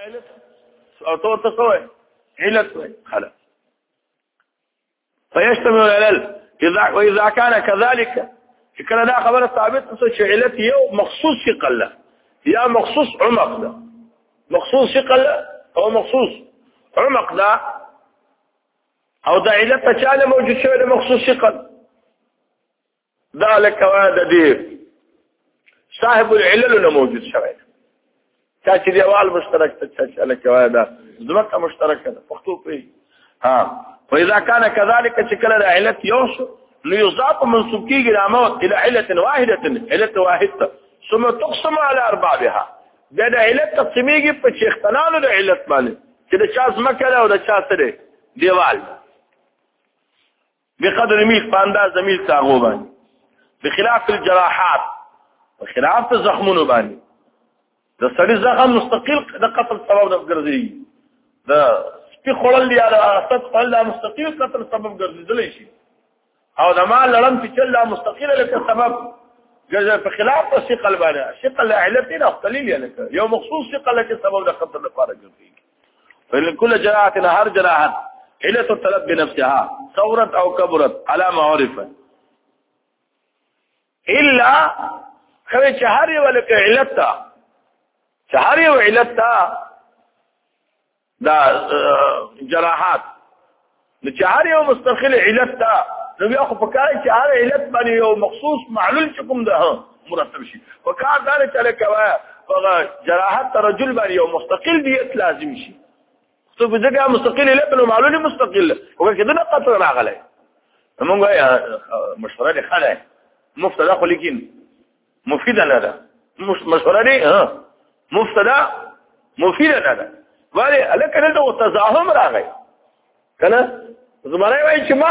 علت او تو تسوي علت خلاص فيشتمل العلل واذا كان كذلك كان ده خبر ثابت علت يو مخصوص ثقل يا مخصوص عمق ده مخصوص ثقل او مخصوص عمق ده او ده علت تشاله موجود شويه مخصوص ثقل ذلك وهذا دي صاحب العلل موجود شويه كاتي ديوال مشترك تشالك وهذا زمكه مشتركه مكتوب فيه واذا كان كذلك شكل العلت يوصل ليضاف منسوب كيغ الاموت الى عله واحده ثم تقسم على اربابها ده علت تقسيميږي په شیختنانو د علت باندې چې د چا زمکه او د چا سره دیوال بقدر میل پانداز میل تاغو باندې بخلاف الجراحات وخلاف الزخمون باندې د سړي زخم مستقل د قتل سبب د ګرځي د سپي خړل دی د اسد خړل مستقل قتل سبب ګرځیدلی شي او د مال لړم چې چل مستقله لکه سبب جزء په خلاف ثقل باندې ثقل علتنا قليل يعني یو مخصوص ثقل لکه سبب د قتل لپاره ګرځي فلكل جراحه هر جراحه علة الطلب بنفسها صورت او كبرت على ما عرف الا خوي شهري ولك علتها شهري وعلتها دا جراحات لشهري ومستقل علتها نو بياخو فكاي شهري علت باندې یو مخصوص معلول چکم ده مرتب شي وکړه دا چې لکه جراحت رجل باندې یو مستقل دیت لازم شي تو بځګه مستقل له معلومه مستقله وکړه نه قطر راغله موږ مشوره دي خاله مفتدا خو لیکن مفیده نه ده مشوره دي مفتدا مفیده نه ده ولی الکه دلته تزاحم راغی کنه زمانه وای چې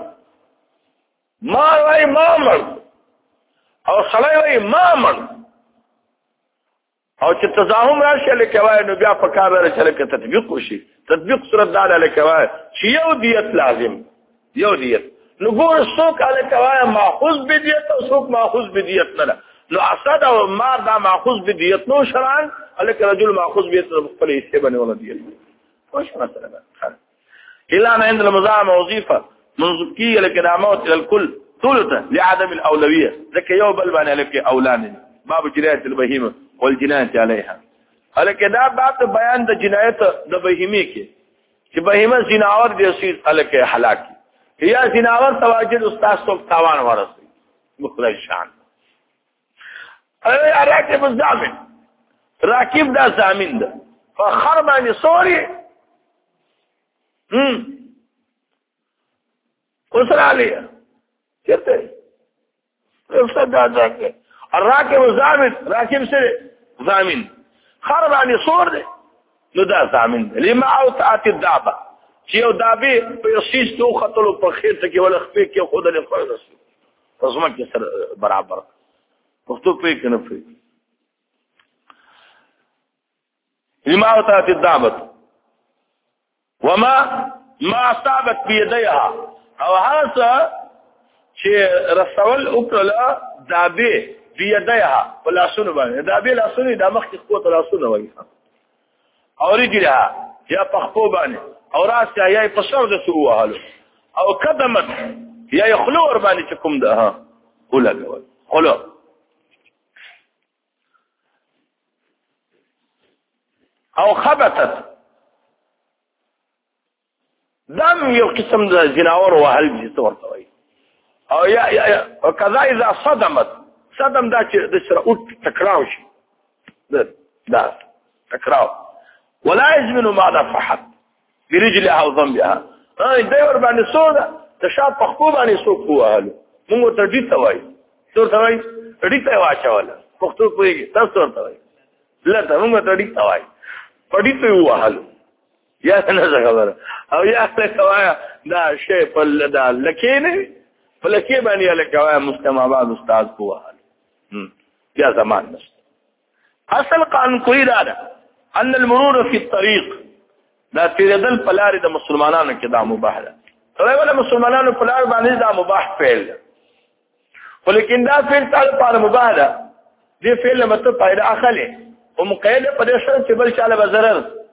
ما مړ او خلای وای ما مړ او چې تزاحم راشي لکه وای نو بیا په کار راځي چې تطبیق وشي تطبیق صورت دا لکه وای چې یو دیت لازم یو دیت نو ګور څوک لکه وای ماخوذ بدیت او څوک ماخوذ بدیت نه نو اسد او مار دا ماخوذ بدیت نو شرعن لکه رجل ماخوذ بدیت خپل حصے باندې ولا دیت خوش مثلا الا ان عند المزاحمه وظيفه منذ لك دعمات الى الكل ثلثا لعدم الاولويه ذك يوم بل باندې لکه اولان باب جنايه البهيمه والجنايه عليها الکه دا باب بیان د جنایت د بهیمه کې چې بهیمه زناور دي اصل الکه هلاکی یا زناور تواجد استاد څوک تاوان ورسي مخلص شان راکب الزامن راکب دا زامن ده فخربان سوري اسر عليه چته افسد دا کې الراکب الزامن راکب سره زامن خربان صور ده نو دا زامن ده لما اوتعت الدعبه چې یو دابه په یسیس تو خطلو په خیر ته کې ول خپې کې خود له فرض پسما کې سره برابر پښتو په کې نه پي لما اوتعت الدعبه وما اصابت بيديها او هذا چې رسول وکړه دابه بيديها ولا سن باندې دابه لا سن د مخ قوت لا سن وایي او رجلها یا پخپو باندې او راس یا پسر د سو حالو او قدمت یا يخلو ور باندې کوم ده ها ولا خلو او خبطت دم یو قسم د جناور وهل دي ورته وي او یا وكذا اذا صدم دا چې د سره او تکراو شي دا تکراو ولا يزمن ما نفحت برجلها او ذنبها دا ور باندې سودا تشاب پخپو باندې سو کوهاله موږ ته دې توای څور توای دې ته واچول پختو کوي تاسو ورته وای لته موږ ته دې توای پدې ته وهاله یا نه خبره او یا کوایا دا شی په دا لکینه په لکې باندې لکوایا مستمع بعض استاد کوهاله یا زمان نشته اصل قانون کوي دا ان المرور في الطريق دا تیرېدل په لارې د مسلمانانو کې دا مباح ده ولا مسلمانانو په لار باندې دا مباح فعل ده ولیکن دا فعل تعالی په مباح ده دې فعل مته پیدا اخلي او مقید په دې شرط چې بل چاله ضرر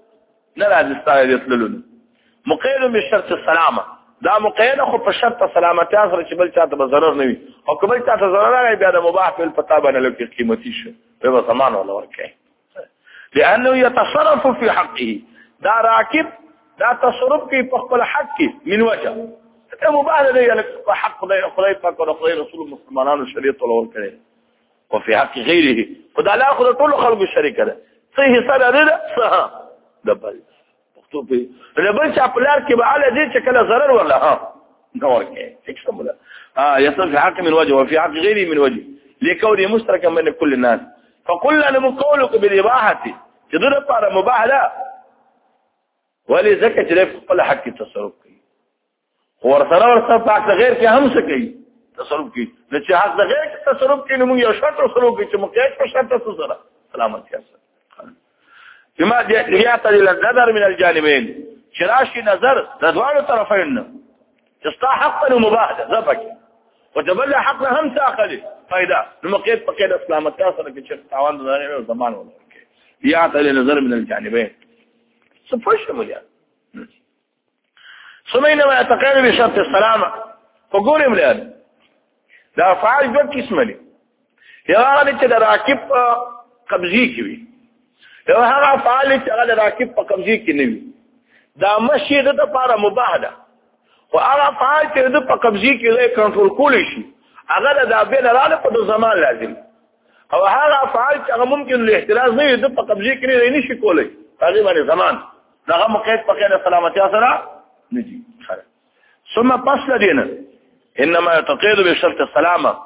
نه راځي ستاسو تللو مقید بشرط السلامه دا مقید خو په شرط سلامتی سره چې بل چاته به ضرر نه وي او که بل چاته ضرر راغی بیا د مباح په پتا باندې لکه قیمتي شي په زمان ولا ورکه لانه يتصرف في حقه دا راکب دا تصرف کوي په خپل حق کې من وجه ته مباح دی په حق خدای پاک او خدای رسول مسلمانانو شریعت ولور کړي او په حق غیره خدای لا خدای ټول خلکو شریک ده صحیح حصہ ده صح دبل پښتو په لبل چې خپلار کې به اعلی دي چې کله ضرر ولا ها نور کې څه کومه يصل في حق من وجه وفي حق غيره من وجه لكونه مشتركا بين كل الناس فقلنا لهم قولك بالاباحه تدر پر مباح لا ولي زکه چې خپل حق تصرف کوي ور سره په غیر کې هم څه کوي تصرف کوي چې حق د غیر کې تصرف کوي نو یو شرط تصرف کوي چې مقید په شرط سره سلامتی سره بما يعتدي النظر من الجانبين شراشي نظر ذوالو طرفين تستا حقا ومباح ده زفك وتبلى حقنا هم تاخذ فايده المقيد بقيد اسلام التاثر كشف تعاون ظاهر زمان ولا يعتدي النظر من الجانبين سفش مليان سمينا ما يعتقد بشرط السلامه فقول مليان ده افعال جو قسم لي يا غالي چې راکب قبضي کوي یو هغه افعال چې هغه راکب په قبضه کې نه وي دا مشي د لپاره مباح ده او هغه افعال چې د په قبضه کې له کنټرول کول شي هغه د بین رااله په زمان لازم او هغه افعال چې هغه ممکن له احتراز نه وي د په قبضه کې نه نشي کولای هغه باندې زمان دغه مقید په کې سلامتی سره نجي ثم پس لدينا انما يتقيد بشرط السلامه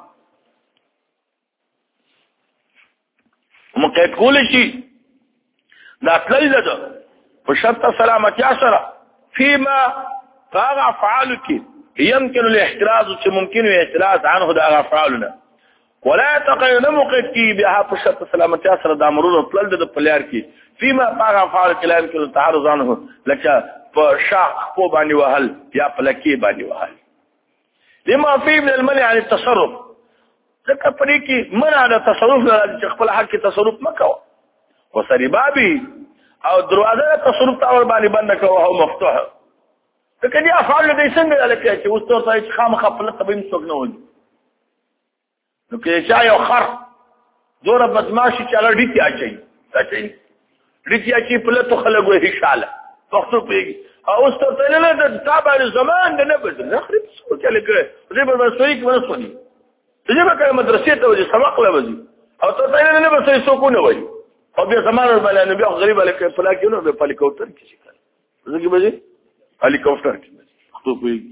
مقید کول شي دا تلل ده په شرط سلامتی سره فيما فاغ افعالك يمكن الاحتراز چې ممکن احتراز عنه دا افعالنا ولا يتقين مقتي بها په شرط سلامتی سره د امرونو تلل ده په لار کې فيما فاغ افعالك لا يمكن التعرض عنه لکه په شاق په باندې وهل یا په لکی باندې وهل لما فيه من المنع عن التصرف ځکه پرې کې منع د تصرف چې خپل حق کې تصرف مکو وسري بابي او دروازه تصرف تاور باندې بند کوه او مفتوح ځکه دي افعال دې څنګه لکه چې اوس ته چې خام خپل طبيب څوک نه ودی نو کې چا یو خر زوره بدمعشي چې لړ دي اچي ډیټي اچي په لته خلګو هیښاله وختو پیږي او اوس ته نه د تابع زمان د نه بده نخرب څه چلے کړي دې په مسوي کې ورسونی دې به کوم مدرسې ته وځي سبق لوي او ته نه به څه څوک نه وایي او بیا زمانه باندې نو بیا غریب الک فلاکینو به هلیکوپټر کې شي کړه زګي بجې هلیکوپټر کې خطو کوي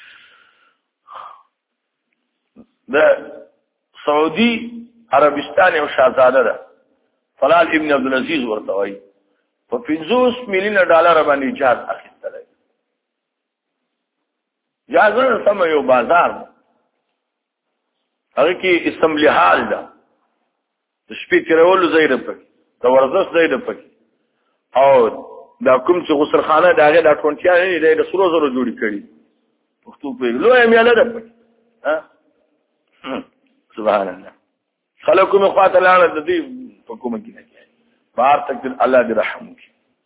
د سعودي عربستان او شاهزاده ده فلال ابن عبد العزيز ورته وایي په 50 مليون ډالر باندې جهاز اخیستل جهاز سم یو بازار هغه کې اسمبلی حال ده سپیکر ولو زیره پکې د ورزش زیده پکې او دا کوم چې غسل خانه داغه د 20 نه د سرو زرو جوړی کړي پښتو په لوی میاله ده پکې ها سبحان الله خلکو مخ خاطر لاله د دې په کومه کې نه کوي بار تک الله دې رحم وکړي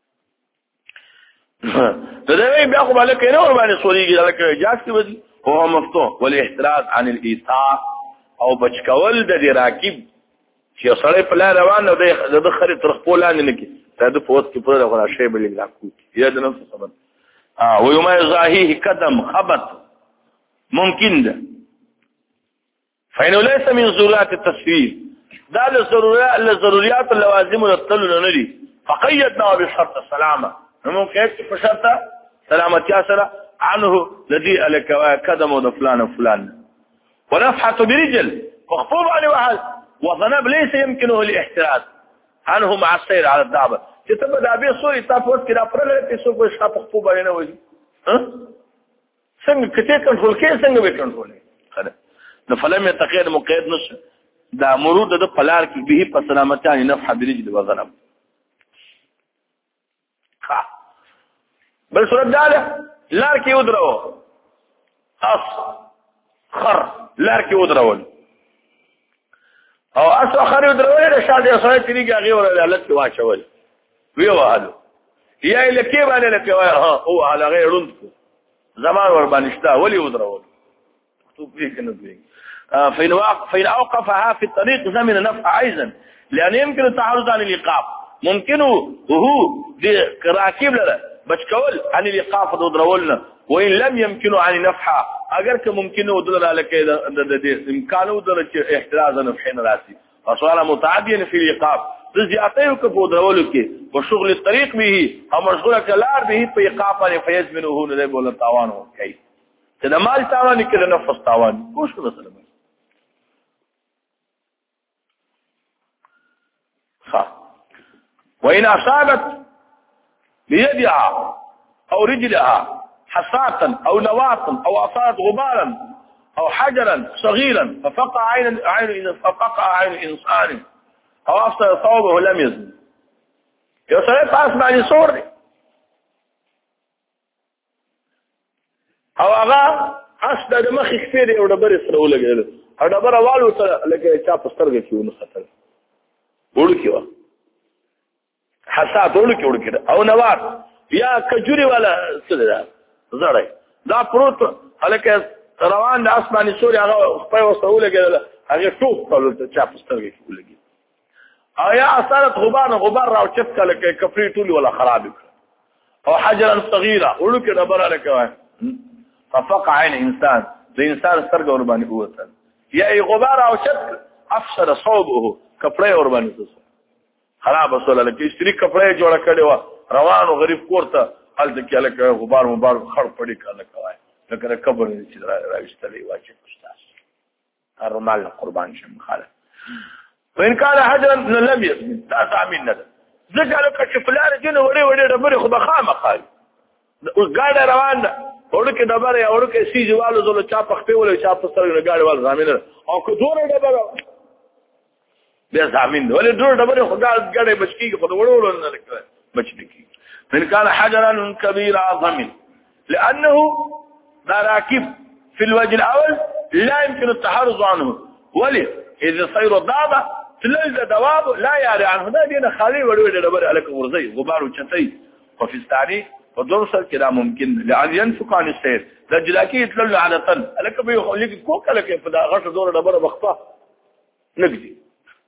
ته دې بیا خو باندې کینه ور باندې سوريږي لکه اجازه کې وځي هو مفتوح والاحتراز عن الايثار او بچکول د راکب چې سړی په لار روان دی د خري تر خپل لاندې نه کی ته د پوسټ کې پر غلا شی بل لا کو یا د نفس خبر و يوم يزاهيه قدم خبط ممکن ده فإنه ليس من ضرورات التصوير دا الضروريات اللوازم للطلل نري فقيدنا بشرط السلامه ممكن في شرط سلامتي سره عنه الذي لك قدم وفلان وفلان ونفحة برجل مخفوض عليه واحد وذنب ليس يمكنه الاحتراز عنه مع السير على الدعبه تتبع دابي سوري تاسو كده پرله تاسو په شاپ خپل باندې نه وځي ها څنګه کته کنټرول کې څنګه به کنټرول کړه نو فلم يتقيد مقيد نشه دا مرود د پلار کې به په سلامتانه نفح برجل وذنب بل صورت داله لار کې ودرو اص خر لار کې ودرول او اصل خر ودرول د شاده سره تیریږي هغه ور حالت کې واچول وی وهلو یا لکه باندې لکه او على غیر رندکو زمان ور باندې شتا ولي ودرول تو فيك نبي فإن أوقفها في الطريق زمن نفع أيضا لأن يمكن التعرض عن الإيقاف ممكن وهو راكب له بشكول عن الإيقاف ودرولنا وإن لم يمكنه عن نفع اگر که ممکنه ودل لك د امکان ودل احتراز نفعين راسي وصار متعديا في الإيقاف زياته كفو درولو کې وشغل الطريق به او مشغوله کلار به په إيقاف فيزمنه نه بوله تاوان کوي چې د مال تاوان کې د نفس تاوان کوشش مثلا وإن أصابت بيدها أو رجلها حصاة أو نواة أو أصابت غبارا أو حجرا صغيرا ففقع عين إنسان أو أفسد ثوبه لم يزن يصير فاسمع لصوري او هغه اصل د مخ خفيري او دبر سره ولګل او دبر والو سره لکه چا پسترګه کیونه خطر ورکیوا حساب ورکیو او نوات یا کجوري والا سره زړی دا پروت هلکه روان د اسماني سوري هغه په وسوله کې هغه ټوپ کول چا پسترګه کیولګي او یا اثرت غبار راو چت کله کې کفري ټولي ولا خراب او حجرا صغيره ورکه دبر لکه ففقع عين انسان الانسان سترګ ور باندې وته یا غبار او شک افسد صوبه کپڑے ور باندې خراب وسول لکه استری کپڑے جوړ کړي وا روان او غریب کوړه حالت کې لکه غبار مبارک خړ پړی کله کوي لکه قبر چې راوستلې واچي استاد الرمال قربان شم خاله وان كان حجرا لم يثبت تعمل ندى ذكر كشفلار جن وړي ډبره خو بخامه خالي ګاډه روان ده ورکه ډبره یا ورکه سیجوالو زلو چا پخته ولې چا په سره ګاډي وال زمين او که دوره ډبره به زمين ولې دوره ډبره خو ګاډي بچکیږي په وړولو نه لکه بچکی من كان حجرا كبير عظم لانه راكب في الوجه الاول لا يمكن التحرز عنه ولي اذا صير الضابه تلل دواب لا يعري عنه ده دينا خالي وړي ډبره الک ورزي غبار وچتي وفي الثاني ودرسل كده ممكن لأن ينفق عن السير لجلاكي يتلل على طن لك بيخليك كوكا لك فدا غش دور دبره بخطه نقدي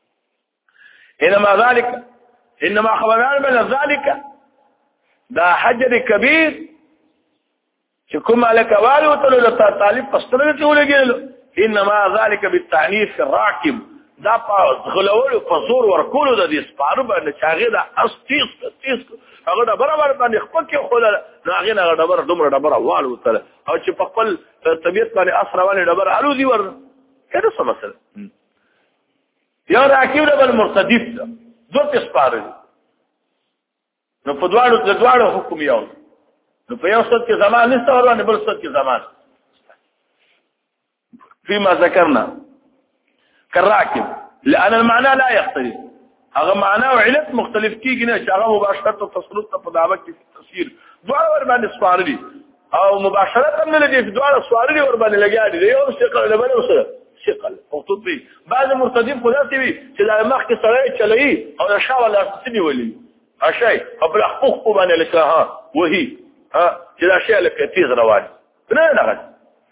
انما خبرنا من ذلك ده حجر كبير شكم عليك والي وتلو طالب قسطره ولګل انما ذلك بالتعنيف الراكب دا غلول فزور ورکول د دې سپارو باندې چاغه دا استیس هغه دا برابر باندې خپل کې خو دا هغه نه ډبر دومره ډبر والو تل او چې په خپل طبيعت باندې اثر باندې ډبر الو دی ور کله څه مسله یو راکیو د بل مرتدف دوه سپارو نو په دواړو حکم یو نو په یو څه کې زمان نشته ورونه بل څه کې زمان فيما ذكرنا كالراكب لأن المعنى لا يختلف هذا معناه وعلت مختلف كيجي نه هغه مباشرة التصرف په دعوت کې تفسیر دواړه ور باندې سوارلي او مباشرة من لګي په دواړه سوارلي ور باندې لګیاري یو ثقل له بل سره ثقل او تطبيق بعض مرتدين خلاصي وي چې د مخ کې سره چلوي او شاو الله سني ولي اشي قبل حقوق باندې لکه ها وهي ها چې دا شی لکه تیز روان نه نه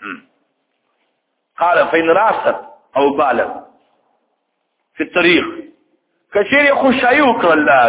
قال فإن راست او بالغ في الطريق كثير خشايوك ولا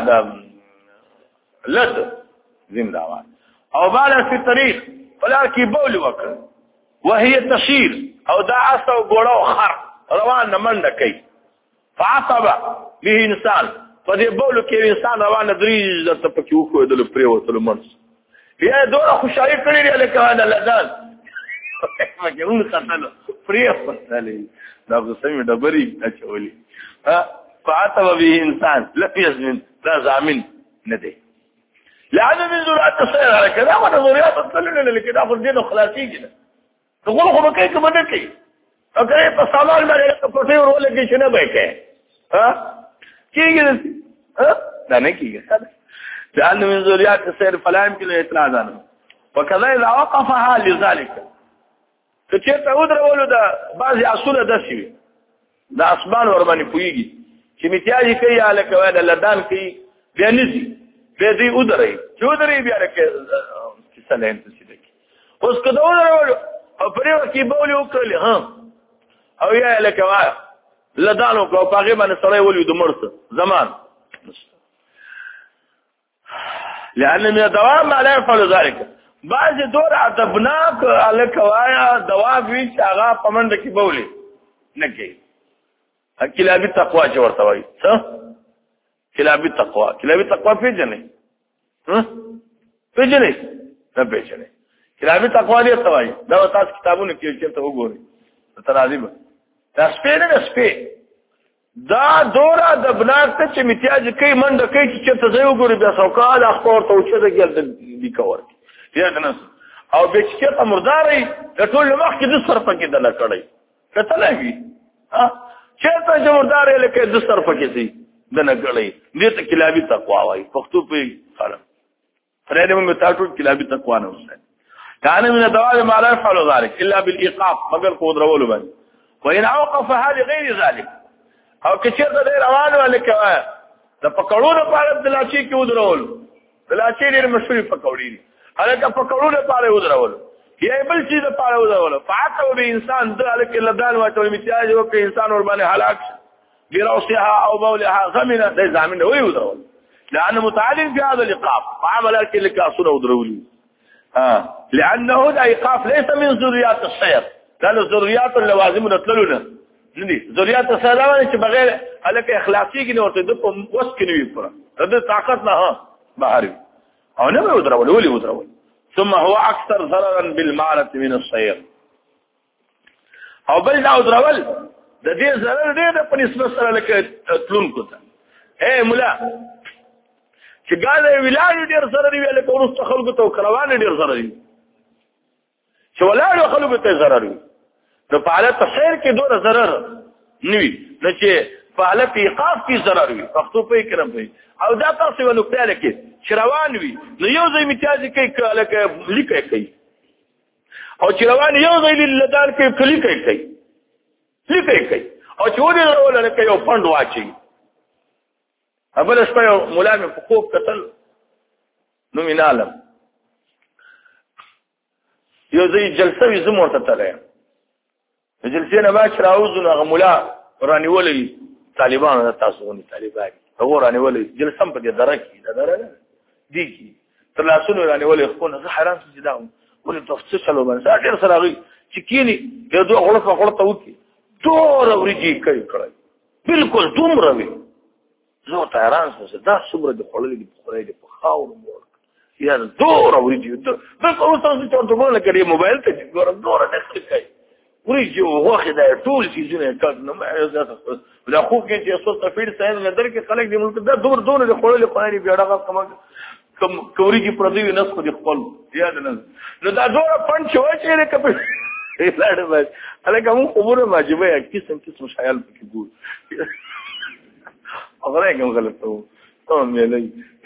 لد زين دعوات او بالغ في الطريق ولكن بول وكر وهي تشير او دا عصا وغوړه خر روان منډه کوي فعصب به انسان فدې بول کې انسان روان درې د تپکې وکړو د پریوتلو منس بیا دوه خشایي کړی لکه هذا لذان مګرون خطل پریوتلې دا غسمي ډبري اچولي فعتب به انسان لا يزمن لا زامن ندي لعدم ذريات السير على كذا ونظريات التلل اللي كده افضل دين خلاصي كده تقول خو بكي كما دكي اوكي فصالح ما كفر ولا كي شنو بك ها كيجي لا نكي لأن من ذريات السير فلا يمكن الاعتراض عنه وكذا إذا وقفها لذلك كثير تعود ولد بعض اصول دسوي دا اسمان ور باندې پويږي چې میتیاجي کوي الکه وای د لدان کوي بیا نزي به دې ودرې چې ودرې بیا کې سلام ته سیده اوس کله ودرول او پرې وکی بولې وکړلې او یا لکه وای لدانو کو پاغه باندې سره ولې د مرسه زمان لأن من الدوام ما لا يفعل ذلك بعض دور ادبناک الکوایا دواب وی هغه پمند کی بولی نه کی کلابی تقوا چې ورته وای څه کلابی تقوا پیژنې پیژنې نه پیژنې کلابی تقوا دې څه وای دا تاسو کتابونه کې چې ته وګورئ ترازی به سپې دا دور ادبناک ته چې امتیاز کوي منډه کوي چې ته ځای وګورئ بیا سوکال اخبار ته چې دا ګل دی کور یا دنس او به چې مرداري د ټول مخ کې د صرف کې دل کړی کته لګي چې ته مرداري لکه د صرف کې سي دنه کړی دې ته کلابی تقوا وای پښتو په خاله فريده من تاسو کلابی تقوا نه وسه كان من الدواب ما لا يفعل ذلك الا بالايقاف مگر کو درول باندې وان اوقف هذه غير ذلك او کچې د روانو الکوا د پکړونو په اړه د لاشي کې ودرول د لاشي ډېر مشهور پکوړې دي هغه پکړونو په اړه ودرول یا بل څه د پاره ودرول فعتو به انسان ذلك لدان واټو امتیاز او کې انسان ور باندې هلاک براوسها او بولها غمنا د زامن وي ودرول لانه متعلق في هذا الايقاف فعمل لك اصله ودرول لانه ده ايقاف ليس من ذريات السير لانه ذريات اللوازم نتللنا ندي ذريات السلامه چې بغیر الکه اخلاصي کې نه ورته د وس کې نه وي پر د طاقت نه بهر او نه ودرول ولي ودرول ثم هو اكثر ضررا بالمعنى من السير او بل دا ودرول د دې ضرر ډېر په نسبت سره لکه تلون کوته اے مولا چې ګاله ویلای ډېر ضرر وی لکه ورسته خلکو ته کروان ډېر ضرر وي چې ولاړ خلکو ته ضرر وي نو په حالت خیر کې ډېر ضرر نوي نو چې په حالت ایقاف کې ضرر وي پښتو په کرم وي او دا تاسو ولو په لکه شروان وي نو یو ځای امتیاز کوي لکه لیکي کوي او شروان یو ځای لدان کې کلی کوي لیکي کوي او چې ودی ورول لکه یو فند واچي ابل شپه مولا مې په خوب قتل نو مینالم یو ځای جلسه وي زموږ ته تلای جلسې نه باچ راوځو نو مولا رانیولې طالبانو تاسو ونی طالبان هغه رانیولې جلسه په دې درکې دره دي کی تر لاسونو رانیولې خو نه حیران شې دا ولې تفصیل چلو باندې ډېر سره غي چې کینی یو دوه غړطه وکي ټول وريږي کوي کړی بالکل دومره وي زه ته حیران شوم دا څومره د خړلې د خورې د خاور مور یا دوره وريږي بالکل تاسو ته ورته کړی موبایل ته ګورم دوره نه کوي وريږي واخد ټول شيزونه کړه نو دا خو کې چې څو تفصیل سره نظر کې خلک د ملک دا دور د خړلې خواري بیاړه کوم کوریږي پردي نس خو د خپل یاد نه نو دا دوره پن شوی چې کپه لاړ بس الګا مو خبره واجبه قسم خیال پکې ګور اغره کوم غلطو ته مې نه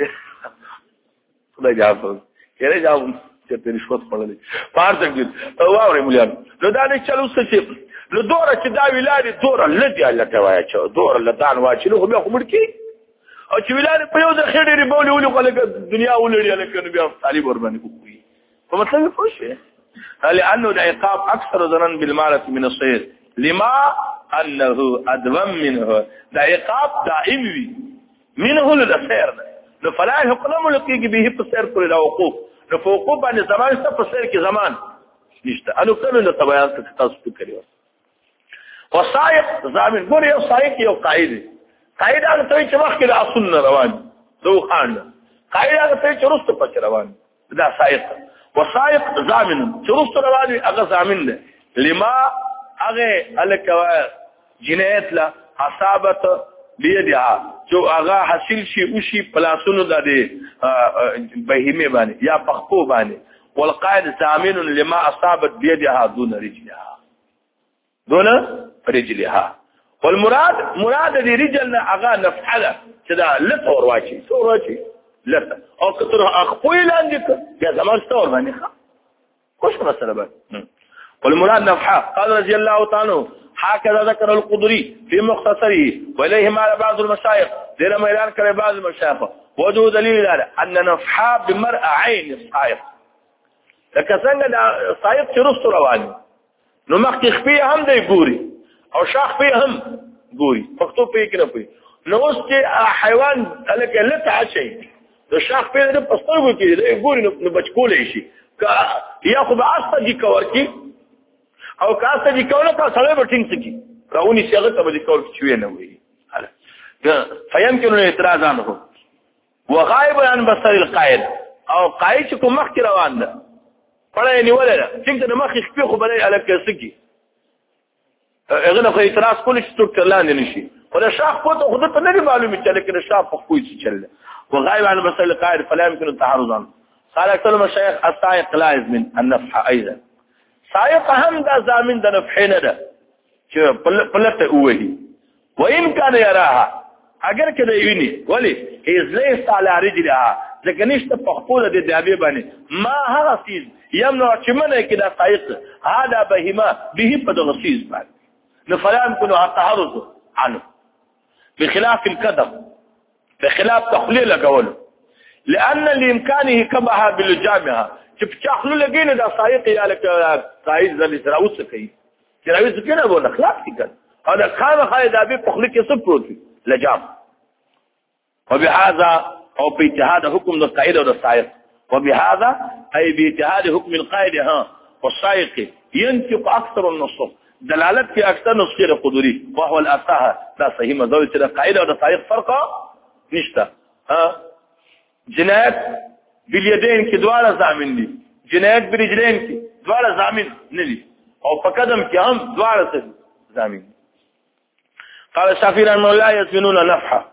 خدای جواب کړي جواب چې په رشوت خړلې پار تکبیر او اورې مليان نو دا نه چلو څه نو دوره چې دا ویلاري دوره لدی الله توای چې دوره لدان واچي نو بیا خمر کی او چې ویلاري په یو د خېډې بولې ولې خلک دنیا ولړي لکه نو بیا طالب ور باندې کوي په مطلب خوشه لأنه العقاب أكثر ضررا بالمالة من الصيد لما أنه أدوم منه ده عقاب دائم منه للسير فلا يقلم لقيك به بسير كل الوقوف فوقوف عن الزمان بسير كزمان نشتا أنه كانوا للطبيعات تتصف كريوس والصائق زامن قول يو صائق يو قائد أنا تريد مخي لأصلنا رواني دو خاننا قائد أنا تريد رست بك رواني ده صائق وصائق زامن چرست رواني اغا زامن ده لما اغا الکوا جنایت لا حسابت بيدها جو اغا حاصل شي وشي پلاسونو د بهیمه باندې یا پخپو باندې والقائد زامن لما اصابت بيدها دون رجلها والمراد دي رجلنا اغا نفحله كذا لتور واچي لتا او كتر اخوي لاندك يا زمان استور باندې خوش مساله بقى والمراد نفحه قال رضي الله تعالى هكذا ذكر القدري في مختصره واليه مال بعض المشايخ دير ما اعلان كره بعض المشايخ وجه دلیل دار ان نفحا بمرء عین الصائق لکه څنګه د صائق چې رست روان نو مخ خپې هم دی ګوري او شاخ په هم ګوري پښتو په کې نه پي نو اوس چې حیوان الکه لته شي د شاخ په دې پسترګو کې دی ګوري نو بچکولې شي یا خو به استجی کور کې او کاسته دي کول په سره به ټینګ سکی راونی څنګه ته به کول چې نه وي فيمكن الاعتراض عنه وغائب عن بصر القائد او قائد چې کوم مخ روان ده پړې نیولې څنګه د مخ خپې خو بلې الکه سکی اغه خو اعتراض کول چې څوک ترلاندې نشي ولا شاخ په خود ته نه معلومه چې لکه شاخ په کوی څه چل وغائب عن بصر القائد فلا يمكن التعرض عنه قال اكثر المشايخ السائق لا يزمن النفح ايضا سائق هم دا زامن د نفح نه ده چې پلته وهي وان كان يراها اگر کله ویني ولی از ليس على رجلها ځکه نشته په خپل د دیابه باندې ما هغه چیز یمنع چې منه کې دا سائق هذا بهما به په دغسیز باندې نو فلان كنوا التعرض عنه بخلاف القدم بخلاف تخليل قوله لان لامكانه كبها بالجامعه چې چاخلو لګینه دا سائق یا لکه سائق ځل سره اوس کوي چې راوي څنګه به اخلاق کړي او دا خامه خایدا به په خلک کې څه پروت لجام وبهذا او په اجتهاد حکم د قائد او د سائق وبهذا اي باجتهاد حکم القائد ها والسائق ينطق اكثر النصوص دلالت کې اکثر نسخه قدري وهو الاصح دا صحیح مزوي چې د قائد او د سائق فرق نشته ها جنایت بالیدین کې دواړه ضامن دي جنایت برجلین کې دواړه ضامن نه دي او په قدم کې هم دواړه ضامن قال الشافعي رحمه الله يزمنون نفحه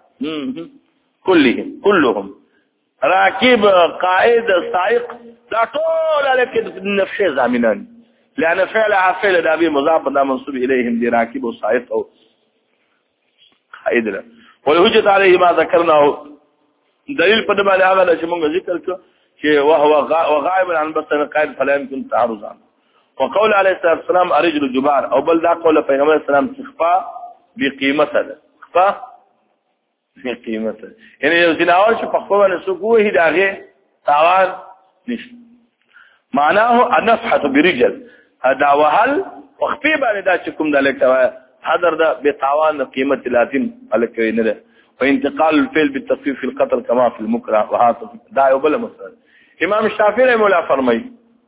كلهم راكب قائد سائق دا ټول لکه نفشه ضامنان لأن فعل عافل دا به مضاف دا منصوب اليهم دي راكب وسائق او قائد له والحجة عليه ما ذكرناه دلیل په دې باندې هغه چې موږ ذکر کړو چې وهو غائب عن بصر قائد فلا يمكن تعرض عنه وقول عليه الصلاه والسلام ارجل جبار او بل دا قول پیغمبر اسلام تخفى بقيمته خفى بقيمته یعنی یو جناور چې په خپل باندې سکوه هداغه تاوان نشته معناه النفحه برجل هذا وهل وخفي باندې دا چې کوم دلته حذر دا بتاوان قيمه لازم الکوي نه وانتقال الفعل بالتخفيف في القتل كما في المكره وهذا دا یو بل مسله امام الشافعي رحمه الله فرمایي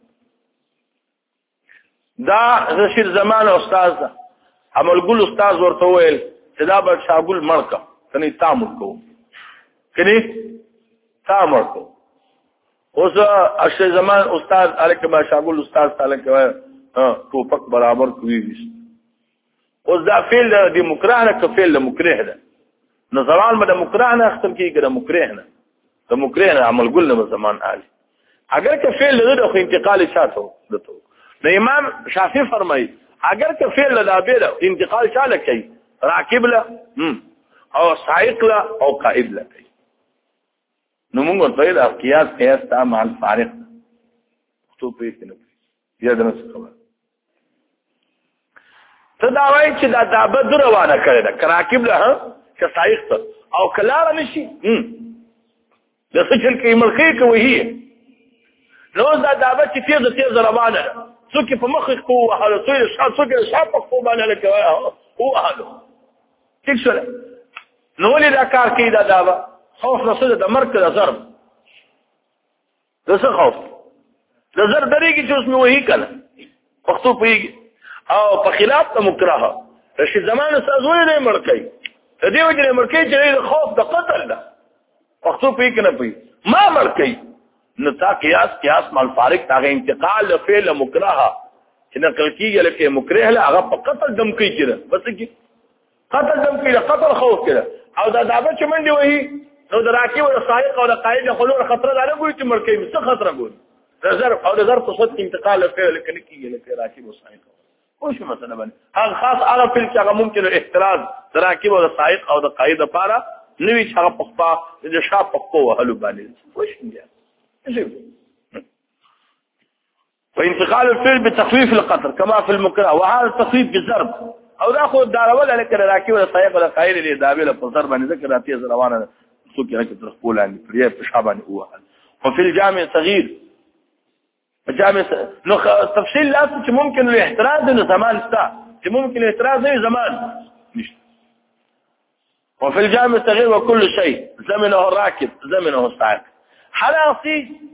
دا رشید زمان استاد عمل ګل استاد ورته ویل چې دا به شاګل مړک کني تامل کو کني تامل کو اوس اشر زمان استاد الک ما شاګل استاد تعالی کوي ټوپک برابر کوي اوس دا فعل د مکره نه کفعل مکره ده نظران به د مکره نه ختم کیږي د مکره نه د مکره نه عمل ګل نه زمان عالی اگر که فعل له خو انتقال شاته دته د امام شافعي فرمایي اگر که فعل له به انتقال شاله کوي راکب له او سائق له او قائد له کوي نو موږ ته دا قياس تا مع الفارق تو په کې نه یا د نس خبر ته دا وایي چې دا دابه دروانه کړی دا راکب له كسائق او كلار نشي د سجن کې ملخي کوي نو دا دابه چې تیز روانه څوک په مخ کو وهله څوک شاپ په باندې لکه او هغه ټیک شو نو ولې دا کار کوي دا دابه خوف رسول د مرکز ضرب څه خوف د ضرب درېږي چې اوس نو وਹੀ کله پښتو پیږي او په خلاف د مکرهه رشید زمان استاد ولې نه مړ کوي د دې وجه مرکه چې خوف د قتل ده پښتو پی کنه پی ما مرکه نو تا قیاس مال فارق تا انتقال فعل مکرهه چې نقل کیږي لکه مکره له هغه په قتل دم کوي کړه بس کی قتل دم کوي قتل خوف کړه او دا دابه چې منډي وਹੀ نو د راکي او سائق او قائد خلور خطر نه کوي چې مرکه څه خطر کوي ظرف او ظرف صوت انتقال فعل کنه کیږي لکه راکي او سائق وش مثلا باندې هغه خاص هغه فعل چې هغه ممکن احتراز تراکیب او سائق او د قائد لپاره نوی چې هغه پخپا د شاپ پخپو وهلو باندې وش دی وانتقال الفعل بتخفيف القطر كما في المكره وهذا التخفيف بالضرب او دا خو داول لك راکیب او سائق او قائد له دابل په ضرب باندې ذکر راتی روانه څوک نه کې تر خپل باندې پرې په شابه وهل او په الجامع صغير جامع نو تفصيل لا چې ممكن الاحتراز د زمان ستا چې ممكن الاحتراز نه زمان نشته وفي الجامع صغير وكل شيء زمنه الراكب زمنه السائق حراسي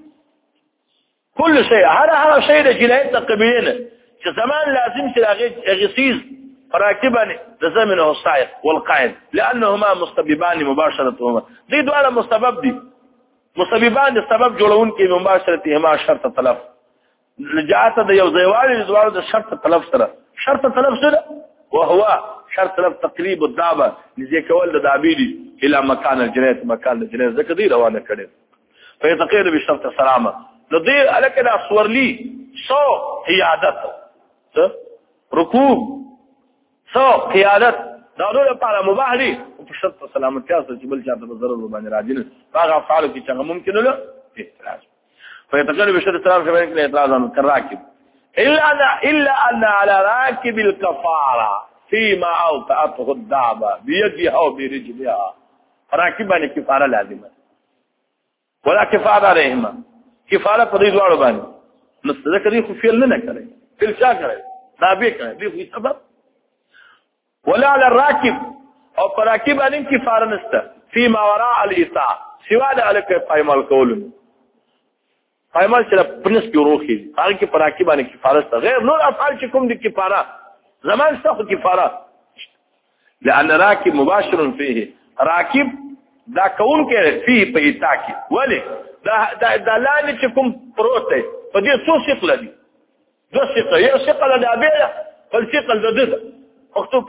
كل شيء هذا شيء د جنایت تقبیلنه چې زمان لازم چې غسیز راكبا زمنه السائق والقائد لانهما مستببان مباشرتهما دي دواړه مسبب دي مسببان د سبب جوړون کې مباشرتهما شرط طلب لجاته د یو ځایوالي دوار د شرط طلب سره شرط طلب سره وهو شرط طلب تقريب الدابه لذي کول د دابيدي الى مكان الجنایت مکان الجنایت ذکر دی روانه کړي فيتقيد بشرط السلامه لدي الکدا سورلی سو قیادت رکوب سو قیادت دا ټول لپاره مباح دي په شرط سلامتی اصل چې بل چاته ضرر باندې راځي نه هغه افعال کې څنګه ممکن نه اعتراض فيتقرب بشرط السلام كما يمكن الاعتراض عن الراكب الا ان على راكب الكفاره فيما اوطأته الدابه بيدها او برجلها راكبان كفاره لازمه ولا كفاره عليهما كفاره فريض وړو باندې مستذكر خو فعل نه کوي فعل څه کوي تابع کوي دي سبب ولا على الراكب او راكب ان كفاره نسته فيما وراء الايطاء سوا د الک پایمال کول پایمال چې پرنس کې وروخي هغه کې راكب ان كفاره غیر نور افعال چې کوم دي كفاره زمان څخه كفاره لان راكب مباشر فيه راكب دا کون کې فيه په ایطاء کې ولی دا لانه چې کوم پروت دی په دې څو شکل دي دو شکل یو شکل د ابيله بل شکل د دغه مكتوب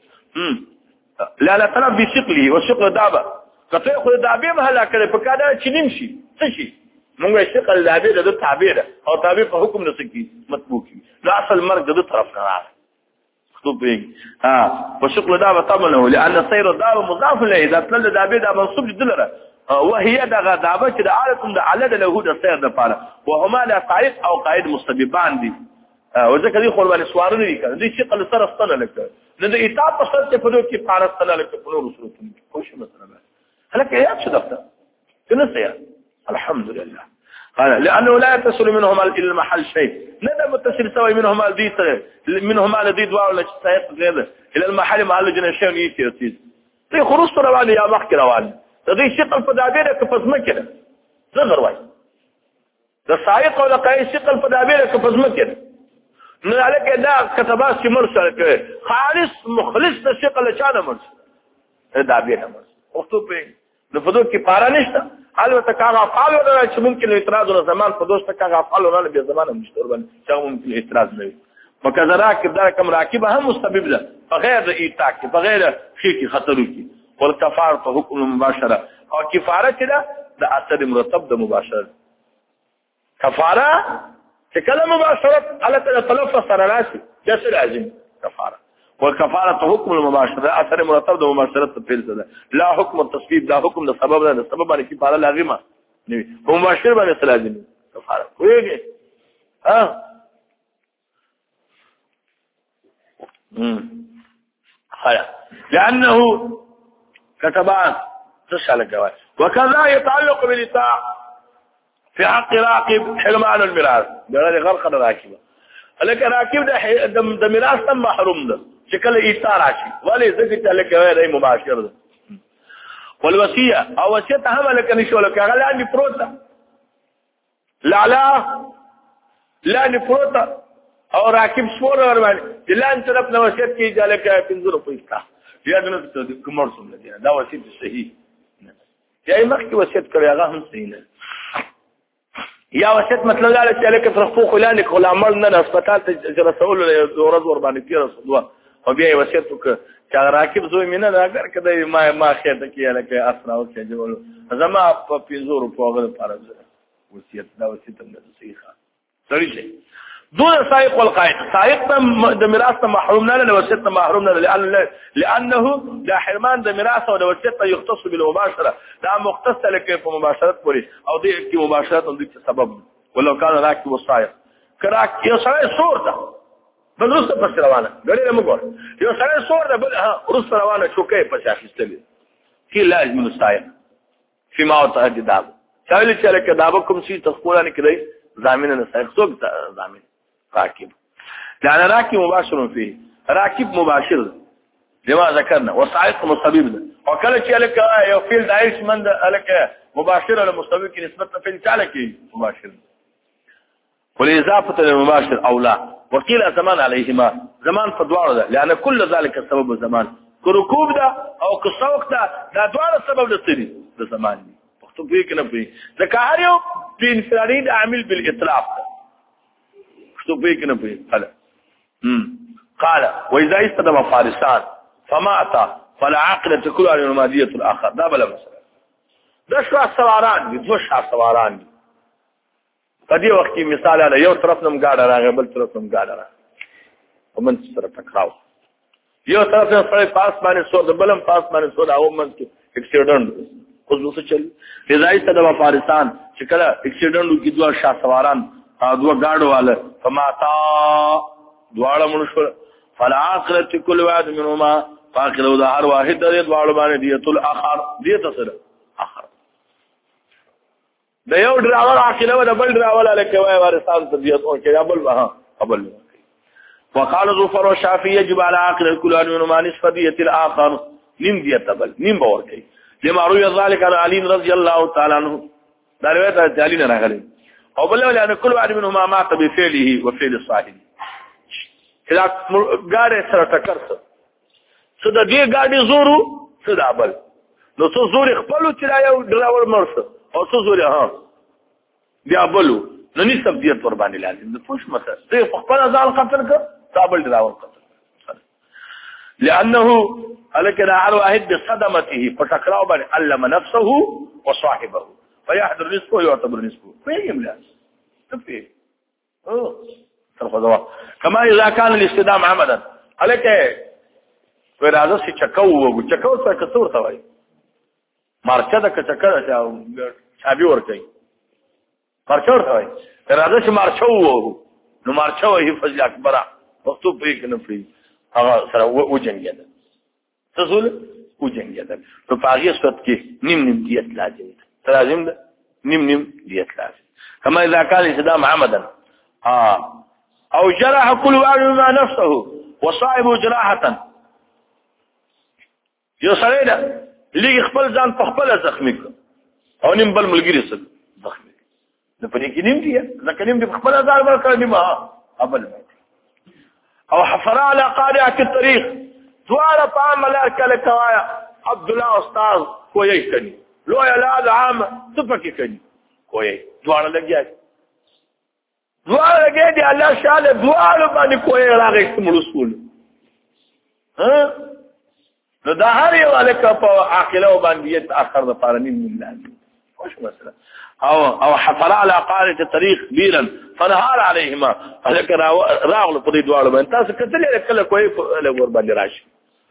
لا لا طلب بشكله والشكل دابه کته خو دابه مهلا کړي په کاده چې نمشي څه شي موږ شکل دابه د تعبیر او تعبیر په حکم نسکی مطبوقي لا اصل مرګ د طرف نه راځي مكتوب والشكل دابه طبعا لان سير الدابه مضاف له اذا تل دابه دا منصوب دلره وهي دغه دابه چې د عالم د علد له د سير د پاره وهما لا قائد او قائد مستببان دي وذکر دي خو باندې سوارونه دي کړه دي شکل سره ستنه لکه د ایتاب په سر ته په دوی کې پارستنه لکه په نور صورتونو کې خوش مثلا هلکه یاد شو دفته کنه سیا الحمد لله قال لانه لا يتصل منهما الى المحل شيء ندى متصل سوى منهما دي منهما الذي دعوا ولا شيء غير الى المحل محل جن شيء يتيس دي خروج روان يا مخك روان دي شقل فدابيره كفزمه كده زغر واي ده سائق ولا قاي شقل فدابيره كفزمه كده نو عليك دا كتبات چې مرسل کوي خالص مخلص د شکل چانه مرسل دا به نه مرسل وختو په نو په دوه کې پارا نشته البته کاغه افعال ولا چې ممکن اعتراض ولا زمان په دوسته کاغه افعال ولا به زمانه مشتور باندې چې ممکن اعتراض نه وي وکذا کدا کوم راکب هم مستبب ده بغیر ایتاء کې بغیر شي خطر کې والکفاره په حکم مباشره او کفاره چې ده د اثر مرتب د مباشره کفاره كلام مباشرة على تلفظ راسي جسر لازم كفارة والكفارة حكم المباشرة أثر مرتب ده مباشرة تفيل ده لا حكم التصويب لا حكم السبب ده السبب على كفارة لازمة ومباشرة بني لازم كفارة ويجي خير لأنه كتبان تسأل الجواز وكذا يتعلق بالإطاعة في حق راكب حرمان الميراث ده غرق راكب لكن راكب ده ميراث تم محروم ده شكل ايثار راشي ولي ذكرت لك غير مباشر ده والوصيه او وصيه هم لكن شو لك غلا عندي بروتا لا نفروتا او راكب سپور ور باندې دلان طرف نو وصيه کی جاله کې 500 پیسې یاد نه ته کومر سم لګیا دا وصيه صحیح یا مخکې وصيه کړی هغه هم صحیح نه یا وصیت مطلب دا چې الکه فرخو خلانک غلامل نه هسپتال ته رسول ورځ ور باندې تیر رسول او بیا وصیت وک چې راکب زوی مینه دا اگر کده ما خیر ته کې الکه اسرا او چې جوړ زما په 500 په هغه فرض وصیت دا وصیت هم صحیح صحیح شي دون سائق والقائد سائق د میراث محروم نه له وصیت محروم نه لانه لا حرمان د میراث او د وصیت يختص بالمباشره دا مختص لکه په مباشرت پوری او د کی مباشرت د سبب ولو كان راكب والسائق کراک یو سره سور ده بل رسته پس روانه غړي موږ یو سره سور ده بل رسته روانه شوکې پس اخیستلې کی لازم السائق فيما وتهدي داب چاویل چې لکه دابه کوم شي تخولانه کړی ضامن نه سایق څوک ضامن راکب لأن راكب مباشر فيه راكب مباشر لما ذكرنا وسائق مستبيب وكل شيء لك يفيل دايش من لك مباشر للمستبيب كي نسبة فين تعلق مباشر والإضافة للمباشر أو لا وقيل زمان عليهما زمان فدوار ده لأن كل ذلك السبب الزمان كركوب ده أو كسوق ده دوار السبب للصيري ده زمان مكتوب فيه كنا فيه ذكاريو بانفرادين أعمل بالإطلاق مكتوب فيه كنا فيه قال وإذا استدم فارسان فمات فلا عاقلة تكون على المادية الآخر ده بلا مسألة ده شوى سواران دي دو شوى سواران دي فدي وقت مثال على يو طرف نمقادة راغي بل طرف نمقادة راغي ومن تسر تكراو يو طرف نمقادة پاس ماني سود بلم پاس ماني سود او من اكسيدنٹ خود سے چل إذا استدم فارسان شکلا اكسيدنٹ کی دو شوى سواران دو گاڑو والا فماتا دوار منشور فلا عاقلة كل واحد منهما فاقل وظهر واحد ده دوار بان دية الآخر دية صدر آخر ده يو دراول عاقلة وده بل دراول على كواي وارسان تدية اوكي أبل بها أبل وقال ظفر والشافعي يجب على عاقلة كل واحد منهما نصف دية الآخر نم دية أبل نم بوركي لما روي ذلك عن علي رضي الله تعالى عنه ده رواية علينا رغلين أو بل لأن كل واحد منهما مات بفعله وفعل صاحبه دا ګاډي سره ټکر څه د دې ګاډي زورو څه د بل نو څه زور خپل چې را یو ډراور مرسه او څه زور ها بیا بلو نو نسب دې تور باندې لازم د فوش مسه ته خپل ځان قتل کړ تابل ډراور قتل لانه هلك هر واحد بصدمته فتكراو باندې علم نفسه وصاحبه فيحضر رزقه ويعتبر رزقه فيهم لا تفي كما اذا كان الاستدام عمدا عليك ورازه سي چکو څه کڅور تا وای مارچه د کچکر چابي ور کوي مارچه ور وای ورازه سي مارچه وو نو مارچه وای فضل اکبر وختو په کې نه پری هغه سره و جنګیدل تزول و جنګیدل په پاغي صورت کې نیم دیت لازم ده نیم دیت لازم كما اذا كان الاستدام عمدا او جرح كل واحد ما نفسه وصاحبه جراحه یو سره ده لګي خپل ځان په خپل زخمی کړ او نیم بل ملګری سره زخمی نه پدې کې نیم دی ځکه نیم په خپل ځان ورکړ نیم ابل او حفر على قارعه الطريق دوار عمل کله کوایا عبد الله استاد کوی کني لو یلاد عام صفکی کني کوی دوار لګیا دوار لګیا دی الله شاله دوار باندې کوی راغی کوم رسول ها نو دا هر یو الک په عاقله باندې تاخر د پارنین من لازم خوش مثلا او حفر على قارعه الطريق كبيرا فنهار عليهما الک راغلو په دې دوار باندې تاسو کتلې کله کوی له ور باندې راشي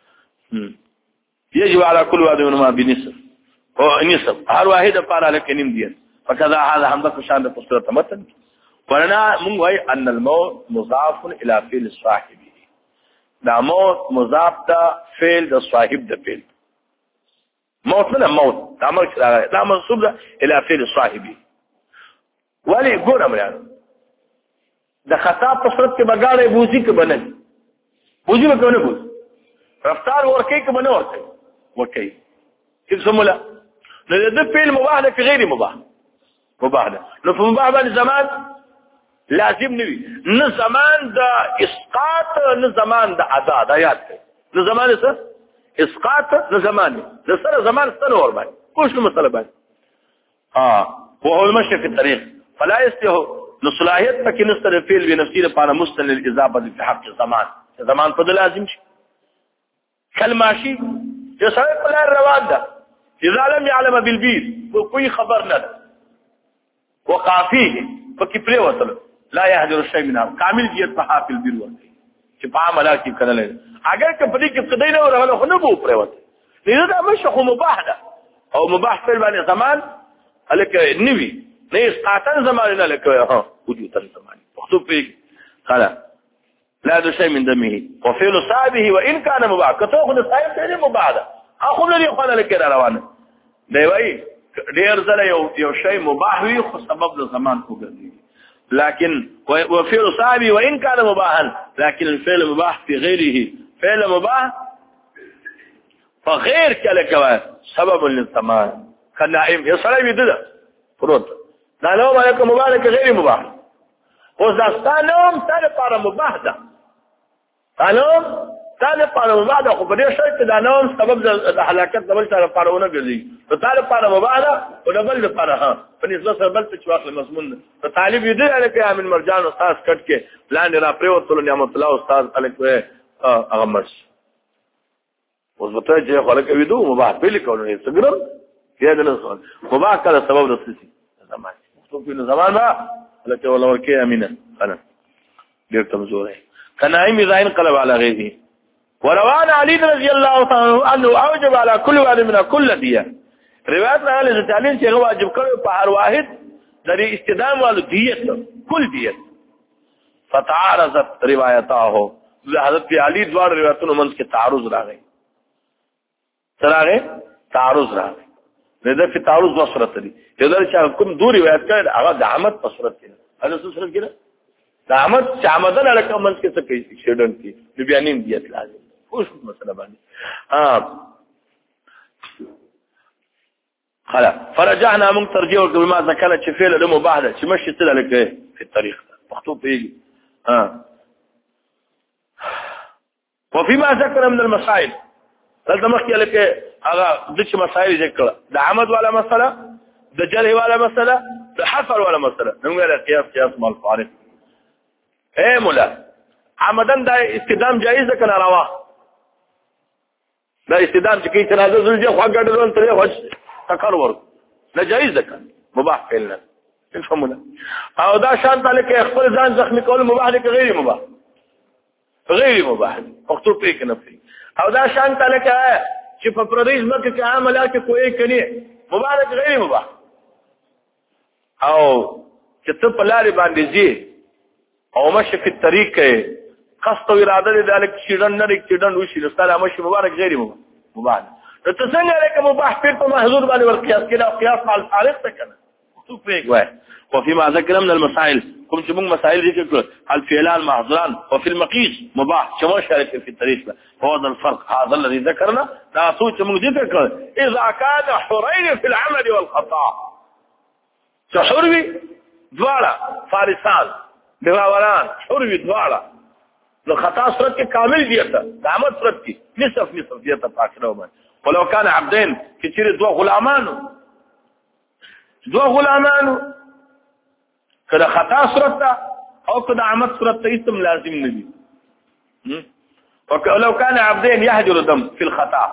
يجب على كل واحد منهما بنصف ونصف هر واحد قال لك نم ديت فكذا هذا حمدك شان بصوره متن ولنا من وهي ان الموت مضاف الى فعل صاحبه دا موت مضاف ده فعل ده صاحب ده فعل موت من الموت دا امر دا منصوب ده الى فعل صاحبه ولي ګورم يعني د خطاب په صورت کې بغاړې بوزي کې بنل بوزي به کنه بوز رفتار ورکی که بنه ورکی ورکی كيف سمولا نو فعل مباح ده في غير مباح ده نو في مباح باندې زمان لازم نوي نه زمان ده اسقاط نه زمان ده ادا ده یاد کړئ نه زمان څه اسقاط نه زمان ده سره زمان سره ور باندې کوم مسله باندې وهو المشي في الطريق فلا يستهو نصلاحيت پکې نستر فعل بنفسه لپاره مستل الاضافه في حق زمان په لازم شي كالماشي جسد بلا روان ده اذا لم يعلم بالبير کوئی خبر نه وقافيه فكيف وصل لا يهدر الشيء منها كامل جيت په حافل بير ورته چې په عمله کې کړل اگر کپدي کې قضې نه ورغله خو نه بو پروت لذا دا مش خو مباح ده او مباح فعل باندې زمان الک نوي نه اسقاطن زمان نه لک وجودن زمان مخطوب فيه خلاص لا هذا شيء من دمه وفعل صاحبه وإن كان مباح كتوخذ صاحب ته مباح ده اخذ لي خلل لك روانه دی وای ډیر ځله یو شی مباح وي خو سبب د زمان وګرځي لكن وفعل صعب وإن كان مباحا لكن الفعل مباح في غيره فعل مباح فغير كلك سبب للزمان كالنائم يصلي بيدده فروض دا نوم عليكم مباح لك غير مباح وزاستا نوم تاني پارا مباح ده نوم تاني پارا مباح ده خو په دې شرط دا نوم سبب د هلاکت دبل تر پارونه ګرځي ته تاني پارا مباح ده او دبل د پارا ها په نسبت سره بل څه واخل مضمون ته طالب دې الکه من مرجان استاد کټ کې لاندې را پریوتل نعمت الله استاد الکه هغه مش اوس وته چې خلک ویدو مباح په لیکولو نه څنګه کې دا نه مباح کله سبب د څه زمان مخطوب په زمان ما لکه ولا ورکه امینه انا ډیر کمزور كنائم إذا انقلب على غيره وروان علي رضي الله عنه أنه أوجب على كل واحد من كل دية روایت راغلی چې تعلیم چې واجب کړو په هر واحد د استدام والو دیت کل دیت فتعارضت روایته حضرت علي دوار روایتونو منځ کې تعارض راغی تعارض راغی لذا في تعارض وصرت دي یودل چې کوم دوه روایت کړي هغه د احمد په صورت کې هغه څه صورت کې د احمد چې احمدن علاقه منځ کې څه کوي شیډن کې بیانین دیت لازم اوس مسله باندې خلاص فرجعنا من ترجيح بما ذكرت فعل المباح چې مشي تل لك في الطريق مخطوب بيجي وفيما ذكر من المسائل دلته مخکې لکه هغه د څه مسائل ذکر د عمد ولا مسله د جرح ولا مسله د حصر ولا مسله نومره قياس مال فارق اے مولا عمدن دا استدام جائز ده کنه روا دا استدام چې کی تنازل زلجه خو ګډون ترې خوش تکر ور نه جائز ده کنه مباح فعلنا فهمنا او دا شان تعالی کې خپل ځان زخمی کول مباح دي غیر مباح غیر مباح مکتوب پې کنه او دا شان تعالی کې چې په پردیس مکه کې عملات کوی کني مباح دي غیر مباح او چې ته په لارې باندې زی او مشي في الطريق قصد و اراده ذلك شيرن نه کېدن وشي نو تعالی مشي مبارک غیر مباح ته څنګه لکه مباح په محظور باندې ورقياس کړه قياس مع الفارق ته کنه تو پیګ وای وفيما ذكر من المسائل کوم چې موږ مسائل ذکر کړل الفعلان محظوران وفي المقيس مباح شمو شارك في الطريق هذا الفرق هذا الذي ذكرنا لا سوچ موږ ذکر کړل اذا كان حرين في العمل والخطا شحروي دواړه فارسان دواوران حروي دواړه نو خطا صورت کې کامل دیته د عمد صورت کې نصف دیته پاکره ومن ولو كان عبدين كثير دوا غلامانو کله خطا صورت او کله عمد صورت ته اسم لازم نه دي ولو كان عبدين يهجر دم في الخطا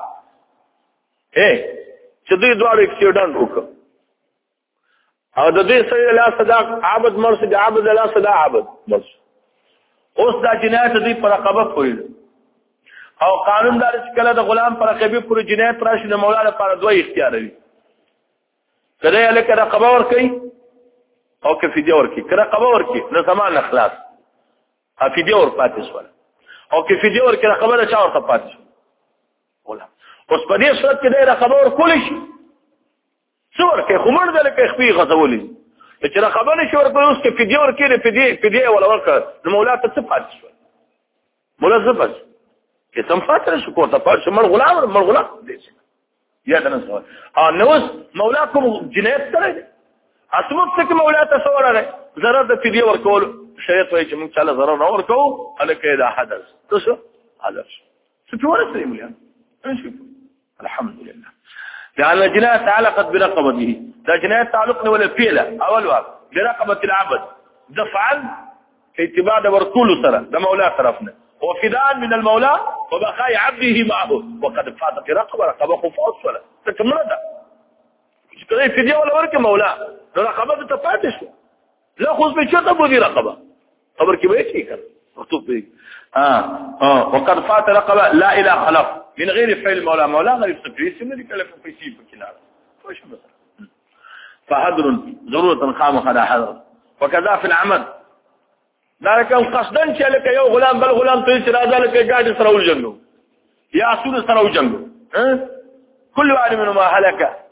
چې دوی دواړو اکسیډنټ وکړ او د دې سره لا صدا عبد مرشد عبد لا صدا عبد مرشد اوس دا جنایت دې پر رقبه کوي او قانون دار چې کله د غلام پر رقبه پر جنایت راشي د مولا لپاره دوه اختیار وي کله یې لکه رقبه ور کوي او که فدیه ور کوي کله رقبه ور کوي نو زمان اخلاص ا فدیه ور پاتې شو او که فدیه ور کوي رقبه له چا ور پاتې شو غلام اوس په دې صورت کې د رقبه ور کول شي څور کې خمر دل کې خپي غزولې چې رقبه نشي ورکول اوس کې فدیه ورکړي فدیه ولا ورکړ نو مولا ته څه پاتې شو مولا څه پاتې کې سم فاتره شو کوته پاتې شو مر غلام دې یا دا نه سوال نو مولا کوم جنایت کړی اسمت څخه مولا ته څور راغی ضرر د فدیه ورکول شریعت وايي چې موږ چاله ضرر نه ورکو الکه دا حدث څه حدث څه ورسره مولا الحمد لله لأن الجناية تعلقت برقبته ده جناية تعلقنا ولا فيلة أول واحد برقبة العبد دفعا اعتبار ده وركول سرى ده مولاه طرفنا وفداء من المولى وبقاء عبده معه وقد فاتت رقبة خفاص ولا تكمل ده كده فدية ولا ورك مولاه رقبة تفاتش لا خذ بشرط ابو دي رقبة خبر كيف يجي كده مكتوب فيه وقد فات رقبة لا إله خلف من غير فعل مولا غير تفريس من ذلك لكم في شيء بكلام فايش مثلا فحضر ضرورة خام خدا حضر وكذا في العمل ذلك قصدا لك يا غلام بل غلام تيسر هذا لك قاعد سروا الجنة يا أسود سروا الجنة كل واحد منهما هلك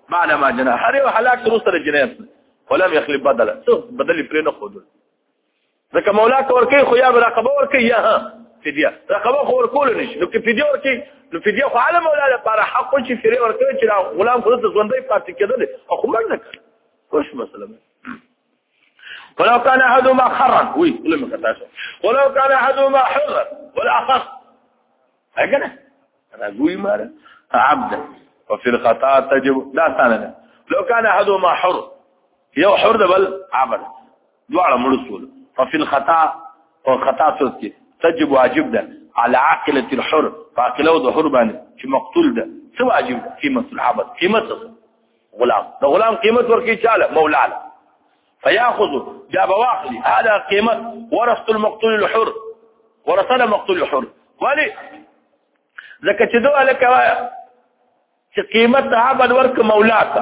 بعد ما جنى هر یو هلاک سره جنایت ولم يخلف بدلا بدل پرې نه خود ځکه مولا کور کوي خو یا رقبه ور کوي یا فدیه رقبه خو ور کول نشي نو کې فدیه ور کوي نو فدیه خو عالم مولا لپاره حق چې فری ور کوي چې غلام خود ته ژوندۍ پاتې کېدل او خو موږ نه کړ خوش مسله ولو كان احدهما خرا وي كل ما كتاش ولو كان احدهما حرا ولا اخص هكذا انا اقول ما عبدا وفي الخطا تجب لا ثانيه لو كان احدهما حر يو حر بل عبد دواړه مرسول ففي الخطا والخطا تسكي تجب واجب ده على عاقله الحر فاقله ده حر باندې چې مقتول ده څه واجب ده قيمه العبد قيمه غلام ده غلام قيمه ورکی چاله مولا فياخذ جاب واخلي على قيمه ورثه المقتول الحر ورثنا مقتول الحر ولي زکه چې دوه لکه چې قیمت عبد ورک مولا ته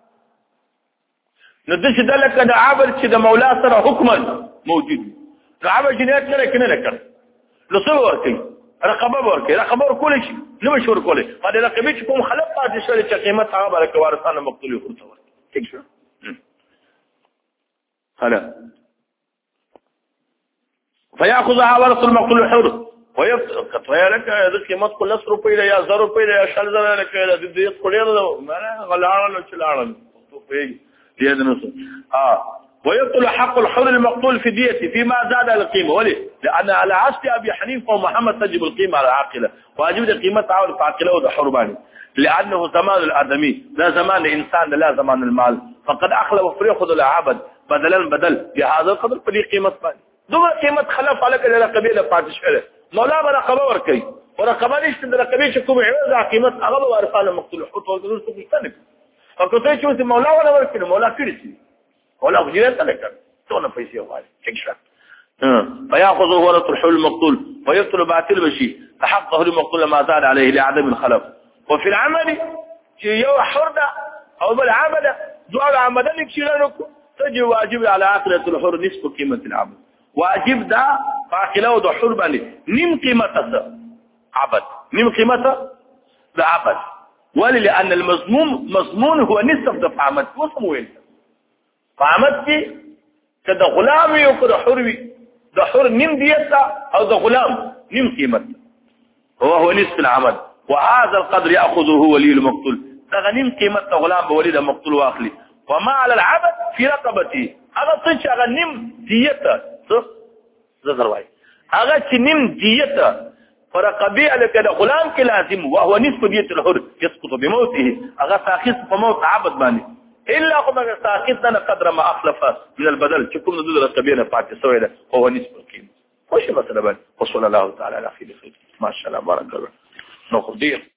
نو د څه دلته د عبد چې د مولا سره حکم موجود نو عبد جنایت نه کنه لکه نو څه ورکی رقبه ورکی رقبه ورکول شي نو مشور کوله په دې رقبه چې کوم خلق پاتې شول چې قیمت هغه ورک ورثنا مقتول الحر ته ورکی ٹھیک شو هلا فياخذها ورث المقتول الحر ويفتق لك هذه قيمه كل 10 روپے یا 1000 روپے یا 6000 لك د دې خوري معنا غلاړل چلاړل په دې نو ويبطل حق الحر المقتول في ديته فيما زاد القيمه ولي لان على عصر ابي حنيفه ومحمد تجب القيمه على العاقله واجب القيمه تعاون عاقله وحرباني لانه زمان الادمي لا زمان الانسان لا زمان المال فقد اخلف فريخذ العبد بدل بهذا القدر فلي قيمه ثانيه دوه قيمه خلف على كده قبيله فاتشه مولا برقبه ورکي ورقبه نشته رقبه چې کوم عوض قیمت هغه ورفاله مقتول حق او درست مستند او کته چې مولا ولا ورکړي مولا کړی ولا غجرت لك تونه پیسې وایي څنګه فياخذ ورث الحل المقتول ويقتل باطل بشي فحقه المقتول ما زاد عليه لعدم الخلف وفي العمل يو حرده او بالعمل دعاء عمدن كشيلانك تجي واجب على عاقله الحر نصف قيمه العبد واجب ده عاقله ده حر باندې نیم قيمته عبد نیم قيمته ده عبد ولان المضمون هو نصف دفع عمد وسموين فعمد کې کده غلام یو کده حر وي ده حر نیم دیتا او ده غلام نیم قيمته هو نصف العمد وهذا القدر ياخذه ولي المقتول ده نیم قيمته غلام بولي ده مقتول واخلي وما على العبد في رقبته هذا طيش هذا نیم دیتا زر واي هذا چې نیم دیتا فرقبه لكده غلام کې لازم وهو نصف دية الحر يسقط بموته هذا ساخص بموت عبد باندې الا قد ساخصنا قدر ما اخلف من البدل چې کوم د رقبه نه پاتې شوی ده هو نصف القيمه خوش مثلا وصلى الله تعالى على خير ما شاء الله بارك الله نو خدير